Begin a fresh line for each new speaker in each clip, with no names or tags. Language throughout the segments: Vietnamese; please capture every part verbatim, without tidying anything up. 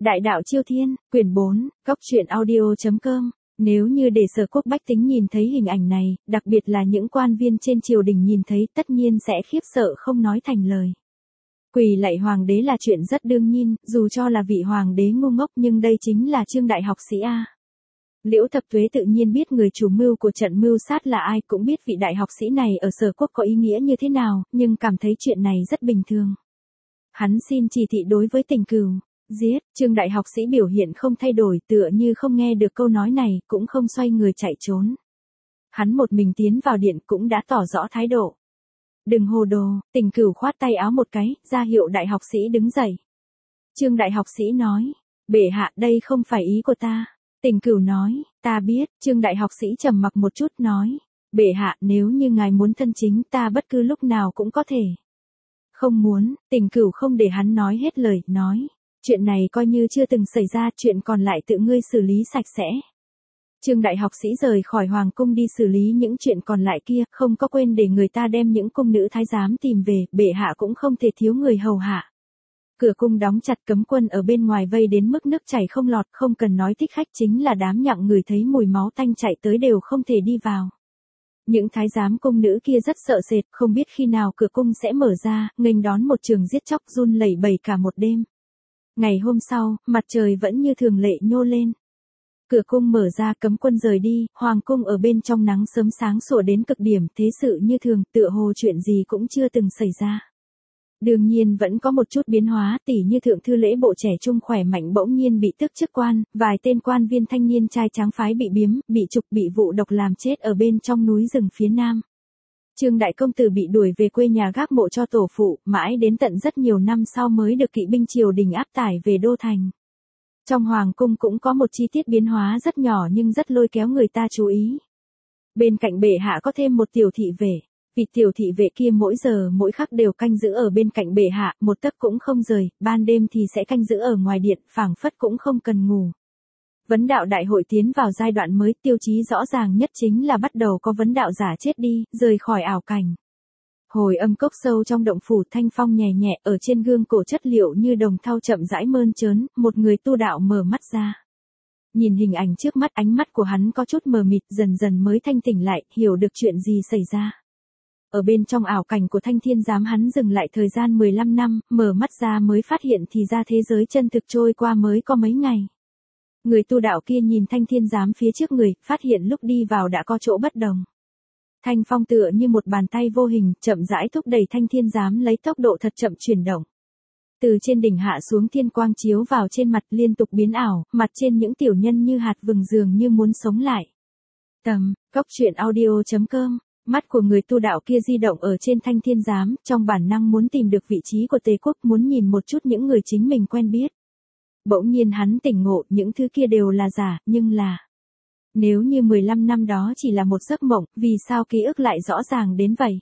Đại đạo Chiêu Thiên, quyển bốn, góc truyện audio chấm com. Nếu như để Sở Quốc bách tính nhìn thấy hình ảnh này, đặc biệt là những quan viên trên triều đình nhìn thấy, tất nhiên sẽ khiếp sợ không nói thành lời. Quỳ lạy hoàng đế là chuyện rất đương nhiên, dù cho là vị hoàng đế ngu ngốc nhưng đây chính là Trương đại học sĩ a. Liễu Thập Tuế tự nhiên biết người chủ mưu của trận mưu sát là ai, cũng biết vị đại học sĩ này ở Sở Quốc có ý nghĩa như thế nào, nhưng cảm thấy chuyện này rất bình thường. Hắn xin chỉ thị đối với Tình Cửu. Giết, Trương đại học sĩ biểu hiện không thay đổi, tựa như không nghe được câu nói này, cũng không xoay người chạy trốn. Hắn một mình tiến vào điện cũng đã tỏ rõ thái độ. Đừng hồ đồ, Tình Cửu khoát tay áo một cái, ra hiệu đại học sĩ đứng dậy. Trương đại học sĩ nói, bệ hạ đây không phải ý của ta. Tình Cửu nói, ta biết. Trương đại học sĩ trầm mặc một chút nói, bệ hạ nếu như ngài muốn thân chính ta bất cứ lúc nào cũng có thể. Không muốn, Tình Cửu không để hắn nói hết lời, nói. Chuyện này coi như chưa từng xảy ra, chuyện còn lại tự ngươi xử lý sạch sẽ. Trương đại học sĩ rời khỏi hoàng cung đi xử lý những chuyện còn lại kia, không có quên để người ta đem những cung nữ thái giám tìm về, bệ hạ cũng không thể thiếu người hầu hạ. Cửa cung đóng chặt, cấm quân ở bên ngoài vây đến mức nước chảy không lọt, không cần nói thích khách chính là đám nhặng người thấy mùi máu tanh chạy tới đều không thể đi vào. Những thái giám cung nữ kia rất sợ sệt, không biết khi nào cửa cung sẽ mở ra, nghênh đón một trường giết chóc run lẩy bẩy cả một đêm. Ngày hôm sau, mặt trời vẫn như thường lệ nhô lên. Cửa cung mở ra, cấm quân rời đi, hoàng cung ở bên trong nắng sớm sáng sủa đến cực điểm, thế sự như thường, tựa hồ chuyện gì cũng chưa từng xảy ra. Đương nhiên vẫn có một chút biến hóa, tỉ như thượng thư lễ bộ trẻ trung khỏe mạnh bỗng nhiên bị tước chức quan, vài tên quan viên thanh niên trai tráng phái bị biếm, bị trục, bị vụ độc làm chết ở bên trong núi rừng phía nam. Trương đại công tử bị đuổi về quê nhà gác mộ cho tổ phụ, mãi đến tận rất nhiều năm sau mới được kỵ binh triều đình áp tải về đô thành. Trong hoàng cung cũng có một chi tiết biến hóa rất nhỏ nhưng rất lôi kéo người ta chú ý. Bên cạnh bệ hạ có thêm một tiểu thị vệ, vị tiểu thị vệ kia mỗi giờ mỗi khắc đều canh giữ ở bên cạnh bệ hạ, một tấc cũng không rời, ban đêm thì sẽ canh giữ ở ngoài điện, phảng phất cũng không cần ngủ. Vấn đạo đại hội tiến vào giai đoạn mới, tiêu chí rõ ràng nhất chính là bắt đầu có vấn đạo giả chết đi, rời khỏi ảo cảnh. Hồi âm cốc sâu trong động phủ, thanh phong nhẹ nhẹ, ở trên gương cổ chất liệu như đồng thau chậm rãi mơn trớn, một người tu đạo mở mắt ra. Nhìn hình ảnh trước mắt, ánh mắt của hắn có chút mờ mịt, dần dần mới thanh tỉnh lại, hiểu được chuyện gì xảy ra. Ở bên trong ảo cảnh của Thanh Thiên Giám hắn dừng lại thời gian mười lăm năm, mở mắt ra mới phát hiện thì ra thế giới chân thực trôi qua mới có mấy ngày. Người tu đạo kia nhìn Thanh Thiên Giám phía trước người, phát hiện lúc đi vào đã có chỗ bất đồng. Thanh phong tựa như một bàn tay vô hình, chậm rãi thúc đẩy Thanh Thiên Giám lấy tốc độ thật chậm chuyển động. Từ trên đỉnh hạ xuống, thiên quang chiếu vào trên mặt liên tục biến ảo, mặt trên những tiểu nhân như hạt vừng dường như muốn sống lại. Tầm, góc truyện audio chấm com. Mắt của người tu đạo kia di động ở trên Thanh Thiên Giám, trong bản năng muốn tìm được vị trí của Tề Quốc, muốn nhìn một chút những người chính mình quen biết. Bỗng nhiên hắn tỉnh ngộ, những thứ kia đều là giả, nhưng là... Nếu như mười lăm năm đó chỉ là một giấc mộng, vì sao ký ức lại rõ ràng đến vậy?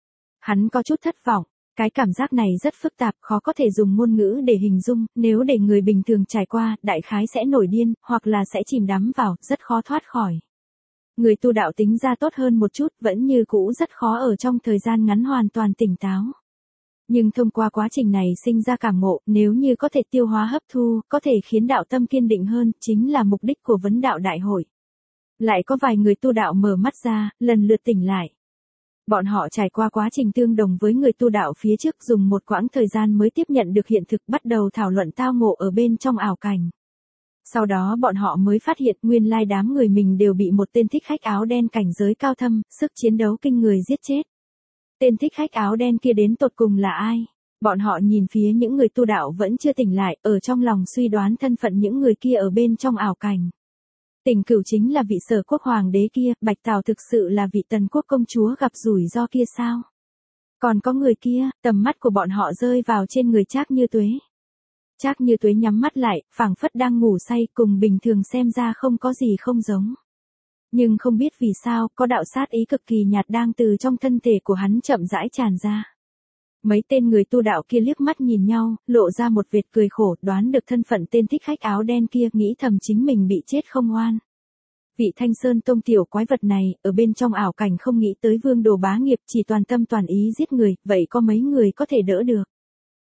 Hắn có chút thất vọng, cái cảm giác này rất phức tạp, khó có thể dùng ngôn ngữ để hình dung, nếu để người bình thường trải qua, đại khái sẽ nổi điên, hoặc là sẽ chìm đắm vào, rất khó thoát khỏi. Người tu đạo tính ra tốt hơn một chút, vẫn như cũ rất khó ở trong thời gian ngắn hoàn toàn tỉnh táo. Nhưng thông qua quá trình này sinh ra cảm ngộ, nếu như có thể tiêu hóa hấp thu, có thể khiến đạo tâm kiên định hơn, chính là mục đích của vấn đạo đại hội. Lại có vài người tu đạo mở mắt ra, lần lượt tỉnh lại. Bọn họ trải qua quá trình tương đồng với người tu đạo phía trước, dùng một quãng thời gian mới tiếp nhận được hiện thực, bắt đầu thảo luận tao ngộ ở bên trong ảo cảnh. Sau đó bọn họ mới phát hiện nguyên lai đám người mình đều bị một tên thích khách áo đen cảnh giới cao thâm, sức chiến đấu kinh người giết chết. Tên thích khách áo đen kia đến tột cùng là ai? Bọn họ nhìn phía những người tu đạo vẫn chưa tỉnh lại, ở trong lòng suy đoán thân phận những người kia ở bên trong ảo cảnh. Tình Cửu chính là vị Sở Quốc hoàng đế kia, Bạch Tào thực sự là vị Tần Quốc công chúa gặp rủi ro kia sao? Còn có người kia, tầm mắt của bọn họ rơi vào trên người Trác Như Tuế. Trác Như Tuế nhắm mắt lại, phảng phất đang ngủ say, cùng bình thường xem ra không có gì không giống. Nhưng không biết vì sao, có đạo sát ý cực kỳ nhạt đang từ trong thân thể của hắn chậm rãi tràn ra. Mấy tên người tu đạo kia liếc mắt nhìn nhau, lộ ra một vệt cười khổ, đoán được thân phận tên thích khách áo đen kia, nghĩ thầm chính mình bị chết không oan. Vị Thanh Sơn Tông tiểu quái vật này, ở bên trong ảo cảnh không nghĩ tới vương đồ bá nghiệp, chỉ toàn tâm toàn ý giết người, vậy có mấy người có thể đỡ được.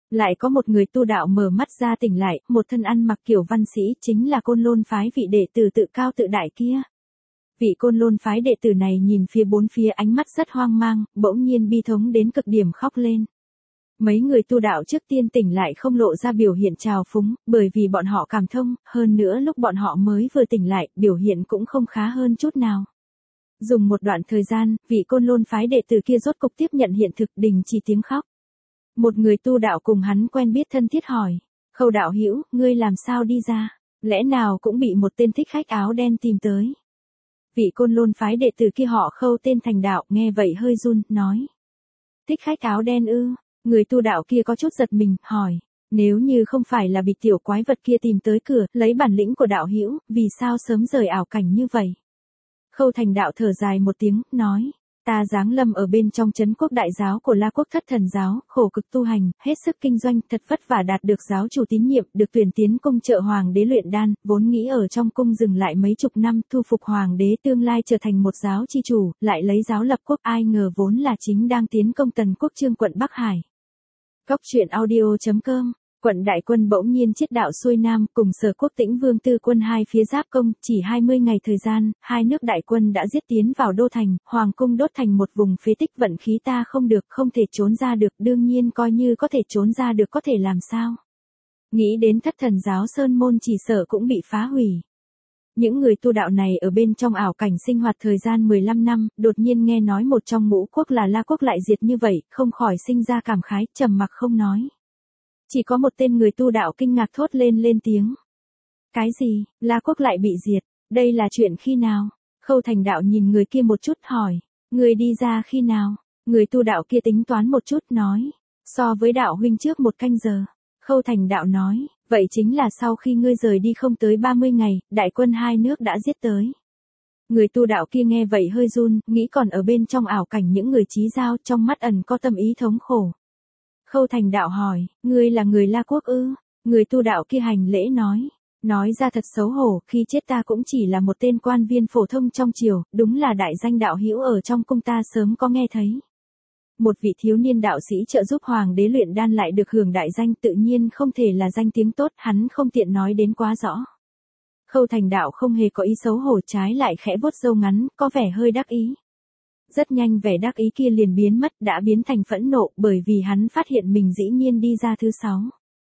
Lại có một người tu đạo mở mắt ra tỉnh lại, một thân ăn mặc kiểu văn sĩ, chính là Côn Lôn phái vị đệ tử tự cao tự đại kia. Vị Côn Lôn phái đệ tử này nhìn phía bốn phía, ánh mắt rất hoang mang, bỗng nhiên bi thống đến cực điểm khóc lên. Mấy người tu đạo trước tiên tỉnh lại không lộ ra biểu hiện trào phúng, bởi vì bọn họ cảm thông, hơn nữa lúc bọn họ mới vừa tỉnh lại, biểu hiện cũng không khá hơn chút nào. Dùng một đoạn thời gian, vị Côn Lôn phái đệ tử kia rốt cục tiếp nhận hiện thực, đình chỉ tiếng khóc. Một người tu đạo cùng hắn quen biết thân thiết hỏi, Khâu đạo hữu, ngươi làm sao đi ra, lẽ nào cũng bị một tên thích khách áo đen tìm tới. Vị Côn Lôn phái đệ tử kia họ Khâu tên Thành Đạo, nghe vậy hơi run, nói. Thích khách áo đen ư? Người tu đạo kia có chút giật mình, hỏi, nếu như không phải là bị tiểu quái vật kia tìm tới cửa, lấy bản lĩnh của đạo hữu, vì sao sớm rời ảo cảnh như vậy? Khâu Thành Đạo thở dài một tiếng, nói, ta giáng lâm ở bên trong trấn quốc đại giáo của La Quốc Thất Thần giáo, khổ cực tu hành, hết sức kinh doanh, thật vất vả đạt được giáo chủ tín nhiệm, được tuyển tiến cung trợ hoàng đế luyện đan, vốn nghĩ ở trong cung dừng lại mấy chục năm, thu phục hoàng đế tương lai trở thành một giáo chi chủ, lại lấy giáo lập quốc, ai ngờ vốn là chính đang tiến công Tần Quốc Trương quận Bắc Hải. Góc truyện audio chấm com. Quận đại quân bỗng nhiên chiết đạo xuôi nam, cùng Sở Quốc Tĩnh Vương Tư quân hai phía giáp công, chỉ hai mươi ngày thời gian, hai nước đại quân đã giết tiến vào đô thành, hoàng cung đốt thành một vùng phế tích, vận khí ta không được, không thể trốn ra được, đương nhiên coi như có thể trốn ra được có thể làm sao. Nghĩ đến Thất Thần giáo sơn môn chỉ sợ cũng bị phá hủy. Những người tu đạo này ở bên trong ảo cảnh sinh hoạt thời gian mười lăm năm, đột nhiên nghe nói một trong ngũ quốc là La Quốc lại diệt như vậy, không khỏi sinh ra cảm khái, trầm mặc không nói. Chỉ có một tên người tu đạo kinh ngạc thốt lên lên tiếng. Cái gì, La Quốc lại bị diệt, đây là chuyện khi nào? Khâu Thành Đạo nhìn người kia một chút hỏi, người đi ra khi nào? Người tu đạo kia tính toán một chút nói, so với đạo huynh trước một canh giờ. Khâu Thành Đạo nói, vậy chính là sau khi ngươi rời đi không tới ba mươi ngày, đại quân hai nước đã giết tới. Người tu đạo kia nghe vậy hơi run, nghĩ còn ở bên trong ảo cảnh những người chí giao, trong mắt ẩn có tâm ý thống khổ. Khâu Thành Đạo hỏi, ngươi là người La Quốc ư? Người tu đạo kia hành lễ nói, nói ra thật xấu hổ, khi chết ta cũng chỉ là một tên quan viên phổ thông trong triều, đúng là đại danh đạo hữu ở trong cung ta sớm có nghe thấy. Một vị thiếu niên đạo sĩ trợ giúp hoàng đế luyện đan lại được hưởng đại danh, tự nhiên không thể là danh tiếng tốt, hắn không tiện nói đến quá rõ. Khâu Thành Đạo không hề có ý xấu hổ, trái lại khẽ vuốt râu ngắn, có vẻ hơi đắc ý. Rất nhanh vẻ đắc ý kia liền biến mất, đã biến thành phẫn nộ, bởi vì hắn phát hiện mình dĩ nhiên đi ra thứ sáu.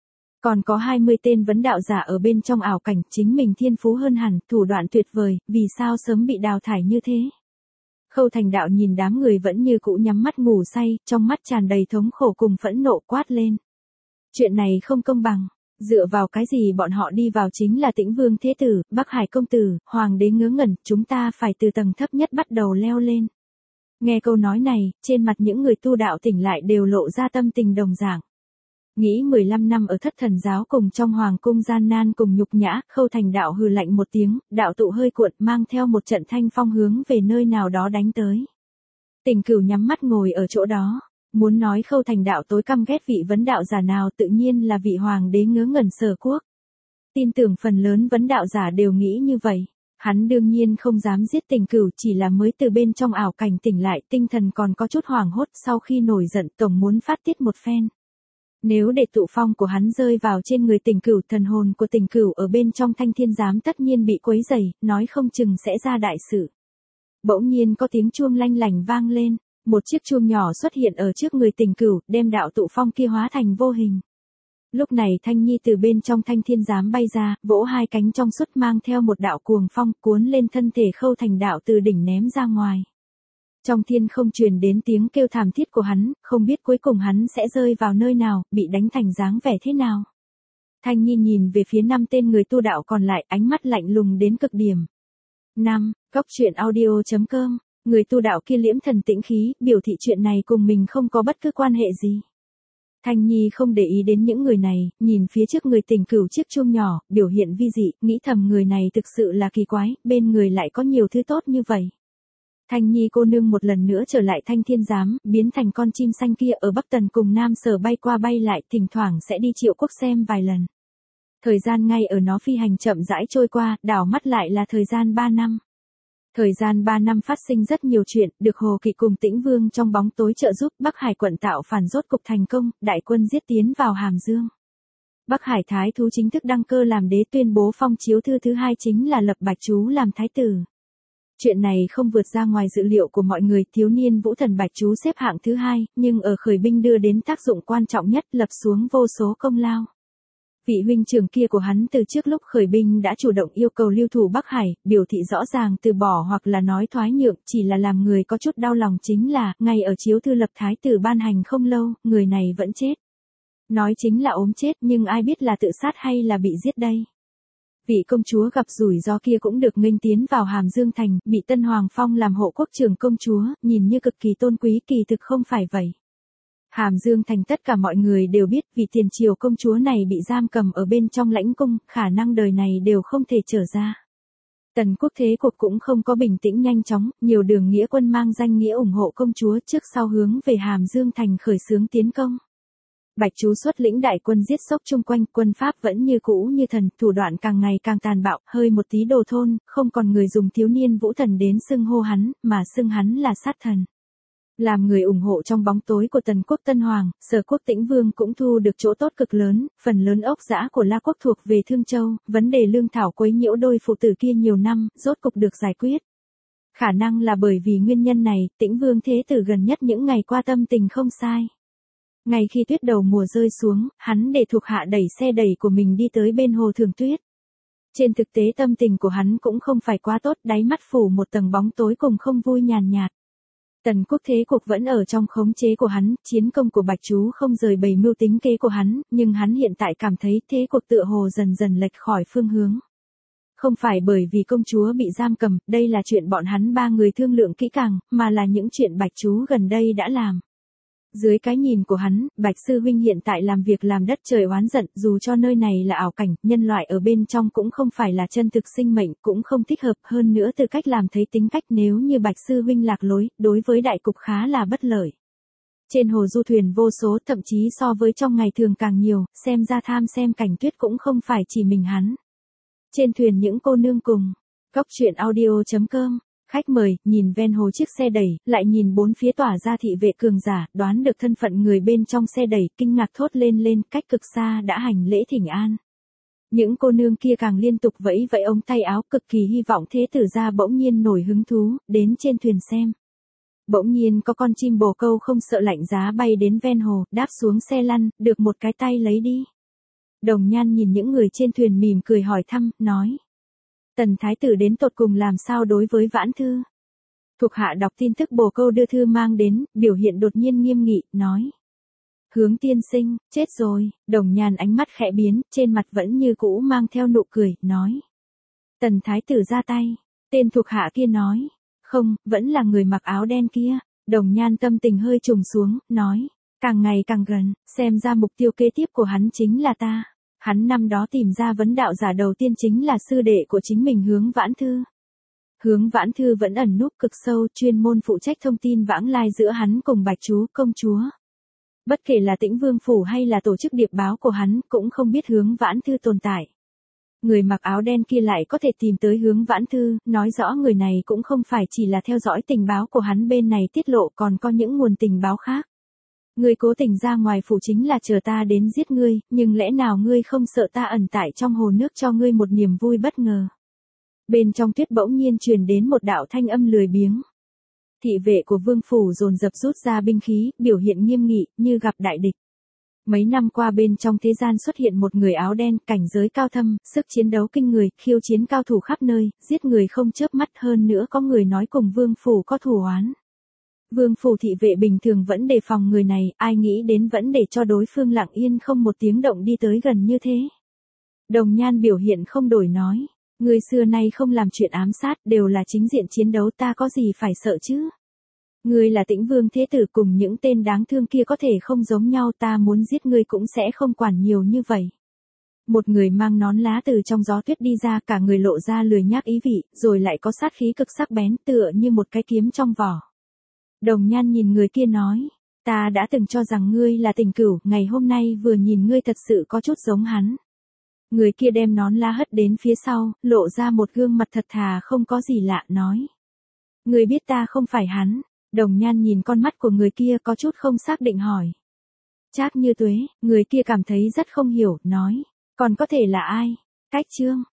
Còn có hai mươi tên vấn đạo giả ở bên trong ảo cảnh, chính mình thiên phú hơn hẳn, thủ đoạn tuyệt vời, vì sao sớm bị đào thải như thế? Khâu Thành Đạo nhìn đám người vẫn như cũ nhắm mắt ngủ say, trong mắt tràn đầy thống khổ cùng phẫn nộ, quát lên. Chuyện này không công bằng, dựa vào cái gì bọn họ đi vào chính là Tĩnh Vương Thế Tử, Bắc Hải Công Tử, Hoàng đế ngớ ngẩn, chúng ta phải từ tầng thấp nhất bắt đầu leo lên. Nghe câu nói này, trên mặt những người tu đạo tỉnh lại đều lộ ra tâm tình đồng dạng. Nghĩ mười lăm năm ở Thất Thần giáo cùng trong hoàng cung gian nan cùng nhục nhã, Khâu Thành Đạo hừ lạnh một tiếng, đạo tụ hơi cuộn, mang theo một trận thanh phong hướng về nơi nào đó đánh tới. Tình Cửu nhắm mắt ngồi ở chỗ đó, muốn nói Khâu Thành Đạo tối căm ghét vị vấn đạo giả nào, tự nhiên là vị hoàng đế ngớ ngẩn Sở Quốc. Tin tưởng phần lớn vấn đạo giả đều nghĩ như vậy. Hắn đương nhiên không dám giết Tình Cửu, chỉ là mới từ bên trong ảo cảnh tỉnh lại, tinh thần còn có chút hoảng hốt, sau khi nổi giận tổng muốn phát tiết một phen. Nếu để tụ phong của hắn rơi vào trên người Tình Cửu, thần hồn của Tình Cửu ở bên trong Thanh Thiên giám tất nhiên bị quấy rầy, nói không chừng sẽ ra đại sự. Bỗng nhiên có tiếng chuông lanh lảnh vang lên, một chiếc chuông nhỏ xuất hiện ở trước người Tình Cửu, đem đạo tụ phong kia hóa thành vô hình. Lúc này Thanh Nhi từ bên trong Thanh Thiên giám bay ra, vỗ hai cánh trong suốt mang theo một đạo cuồng phong, cuốn lên thân thể Khâu Thành Đạo từ đỉnh ném ra ngoài. Trong thiên không truyền đến tiếng kêu thảm thiết của hắn, không biết cuối cùng hắn sẽ rơi vào nơi nào, bị đánh thành dáng vẻ thế nào. Thanh Nhi nhìn về phía năm tên người tu đạo còn lại, ánh mắt lạnh lùng đến cực điểm. năm. Góc truyện audio chấm com. Người tu đạo kia liễm thần tĩnh khí, biểu thị chuyện này cùng mình không có bất cứ quan hệ gì. Thanh Nhi không để ý đến những người này, nhìn phía trước người Tình Cửu chiếc chuông nhỏ, biểu hiện vi dị, nghĩ thầm người này thực sự là kỳ quái, bên người lại có nhiều thứ tốt như vậy. Thanh Nhi cô nương một lần nữa trở lại Thanh Thiên giám, biến thành con chim xanh kia ở Bắc Tần cùng Nam Sở bay qua bay lại, thỉnh thoảng sẽ đi Triệu Quốc xem vài lần. Thời gian ngay ở nó phi hành chậm rãi trôi qua, đảo mắt lại là thời gian ba năm. Thời gian ba năm phát sinh rất nhiều chuyện, được Hồ Kỵ cùng Tĩnh Vương trong bóng tối trợ giúp, Bắc Hải quận tạo phản rốt cục thành công, đại quân giết tiến vào Hàm Dương. Bắc Hải thái thú chính thức đăng cơ làm đế, tuyên bố phong chiếu thư thứ hai chính là lập Bạch Chú làm thái tử. Chuyện này không vượt ra ngoài dự liệu của mọi người, thiếu niên Vũ Thần Bạch Chú xếp hạng thứ hai, nhưng ở khởi binh đưa đến tác dụng quan trọng nhất, lập xuống vô số công lao. Vị huynh trưởng kia của hắn từ trước lúc khởi binh đã chủ động yêu cầu lưu thủ Bắc Hải, biểu thị rõ ràng từ bỏ hoặc là nói thoái nhượng, chỉ là làm người có chút đau lòng chính là, ngay ở chiếu thư lập thái tử ban hành không lâu, người này vẫn chết. Nói chính là ốm chết, nhưng ai biết là tự sát hay là bị giết đây. Vị công chúa gặp rủi ro kia cũng được nghênh tiến vào Hàm Dương thành, bị Tân Hoàng phong làm hộ quốc trưởng công chúa, nhìn như cực kỳ tôn quý, kỳ thực không phải vậy. Hàm Dương thành tất cả mọi người đều biết, vì tiền triều công chúa này bị giam cầm ở bên trong lãnh cung, khả năng đời này đều không thể trở ra. Tần quốc thế cuộc cũng không có bình tĩnh nhanh chóng, nhiều đường nghĩa quân mang danh nghĩa ủng hộ công chúa trước sau hướng về Hàm Dương thành khởi xướng tiến công. Bạch Chú xuất lĩnh đại quân giết sốc chung quanh, quân Pháp vẫn như cũ như thần, thủ đoạn càng ngày càng tàn bạo, hơi một tí đồ thôn, không còn người dùng thiếu niên Vũ Thần đến xưng hô hắn, mà xưng hắn là sát thần. Làm người ủng hộ trong bóng tối của Tần quốc Tân Hoàng, Sở quốc Tĩnh Vương cũng thu được chỗ tốt cực lớn, phần lớn ốc dã của La quốc thuộc về Thương Châu, vấn đề lương thảo quấy nhiễu đôi phụ tử kia nhiều năm, rốt cục được giải quyết. Khả năng là bởi vì nguyên nhân này, Tĩnh Vương thế tử gần nhất những ngày qua tâm tình không sai. Ngay khi tuyết đầu mùa rơi xuống, hắn để thuộc hạ đẩy xe đẩy của mình đi tới bên hồ Thường Tuyết. Trên thực tế tâm tình của hắn cũng không phải quá tốt, đáy mắt phủ một tầng bóng tối cùng không vui nhàn nhạt. Tần quốc thế cuộc vẫn ở trong khống chế của hắn, chiến công của Bạch Chú không rời bầy mưu tính kế của hắn, nhưng hắn hiện tại cảm thấy thế cuộc tựa hồ dần dần lệch khỏi phương hướng. Không phải bởi vì công chúa bị giam cầm, đây là chuyện bọn hắn ba người thương lượng kỹ càng, mà là những chuyện Bạch Chú gần đây đã làm. Dưới cái nhìn của hắn, Bạch Sư Huynh hiện tại làm việc làm đất trời oán giận, dù cho nơi này là ảo cảnh, nhân loại ở bên trong cũng không phải là chân thực sinh mệnh, cũng không thích hợp, hơn nữa từ cách làm thấy tính cách nếu như Bạch Sư Huynh lạc lối, đối với đại cục khá là bất lợi. Trên hồ du thuyền vô số, thậm chí so với trong ngày thường càng nhiều, xem ra tham xem cảnh tuyết cũng không phải chỉ mình hắn. Trên thuyền những cô nương cùng, góc truyện audio chấm com. Khách mời, nhìn ven hồ chiếc xe đẩy, lại nhìn bốn phía tỏa ra thị vệ cường giả, đoán được thân phận người bên trong xe đẩy, kinh ngạc thốt lên lên, cách cực xa đã hành lễ thỉnh an. Những cô nương kia càng liên tục vẫy vẫy ống tay áo, cực kỳ hy vọng thế tử gia bỗng nhiên nổi hứng thú, đến trên thuyền xem. Bỗng nhiên có con chim bồ câu không sợ lạnh giá bay đến ven hồ, đáp xuống xe lăn, được một cái tay lấy đi. Đồng Nhan nhìn những người trên thuyền mỉm cười hỏi thăm, nói. Tần thái tử đến tột cùng làm sao đối với Vãn Thư? Thuộc hạ đọc tin tức bồ câu đưa thư mang đến, biểu hiện đột nhiên nghiêm nghị, nói. Hướng tiên sinh, chết rồi, Đồng Nhan ánh mắt khẽ biến, trên mặt vẫn như cũ mang theo nụ cười, nói. Tần thái tử ra tay, tên thuộc hạ kia nói. Không, vẫn là người mặc áo đen kia. Đồng Nhan tâm tình hơi trùng xuống, nói. Càng ngày càng gần, xem ra mục tiêu kế tiếp của hắn chính là ta. Hắn năm đó tìm ra vấn đạo giả đầu tiên chính là sư đệ của chính mình Hướng Vãn Thư. Hướng Vãn Thư vẫn ẩn núp cực sâu, chuyên môn phụ trách thông tin vãng lai giữa hắn cùng Bạch Chú, công chúa. Bất kể là Tĩnh Vương phủ hay là tổ chức điệp báo của hắn, cũng không biết Hướng Vãn Thư tồn tại. Người mặc áo đen kia lại có thể tìm tới Hướng Vãn Thư, nói rõ người này cũng không phải chỉ là theo dõi tình báo của hắn bên này tiết lộ, còn có những nguồn tình báo khác. Ngươi cố tình ra ngoài phủ chính là chờ ta đến giết ngươi, nhưng lẽ nào ngươi không sợ ta ẩn tại trong hồ nước cho ngươi một niềm vui bất ngờ. Bên trong tuyết bỗng nhiên truyền đến một đạo thanh âm lười biếng. Thị vệ của vương phủ dồn dập rút ra binh khí, biểu hiện nghiêm nghị, như gặp đại địch. Mấy năm qua bên trong thế gian xuất hiện một người áo đen, cảnh giới cao thâm, sức chiến đấu kinh người, khiêu chiến cao thủ khắp nơi, giết người không chớp mắt, hơn nữa có người nói cùng vương phủ có thù oán. Vương phủ thị vệ bình thường vẫn đề phòng người này, ai nghĩ đến vẫn để cho đối phương lặng yên không một tiếng động đi tới gần như thế. Đồng Nhan biểu hiện không đổi nói, người xưa nay không làm chuyện ám sát, đều là chính diện chiến đấu, ta có gì phải sợ chứ. Ngươi là Tĩnh Vương thế tử, cùng những tên đáng thương kia có thể không giống nhau, ta muốn giết ngươi cũng sẽ không quản nhiều như vậy. Một người mang nón lá từ trong gió tuyết đi ra, cả người lộ ra lười nhác ý vị, rồi lại có sát khí cực sắc bén, tựa như một cái kiếm trong vỏ. Đồng Nhan nhìn người kia nói, ta đã từng cho rằng ngươi là tình cửu, ngày hôm nay vừa nhìn ngươi thật sự có chút giống hắn. Người kia đem nón lá hất đến phía sau, lộ ra một gương mặt thật thà không có gì lạ, nói. Người biết ta không phải hắn. Đồng Nhan nhìn con mắt của người kia có chút không xác định hỏi. Trác Như Tuế, người kia cảm thấy rất không hiểu, nói. Còn có thể là ai? Cách Trương.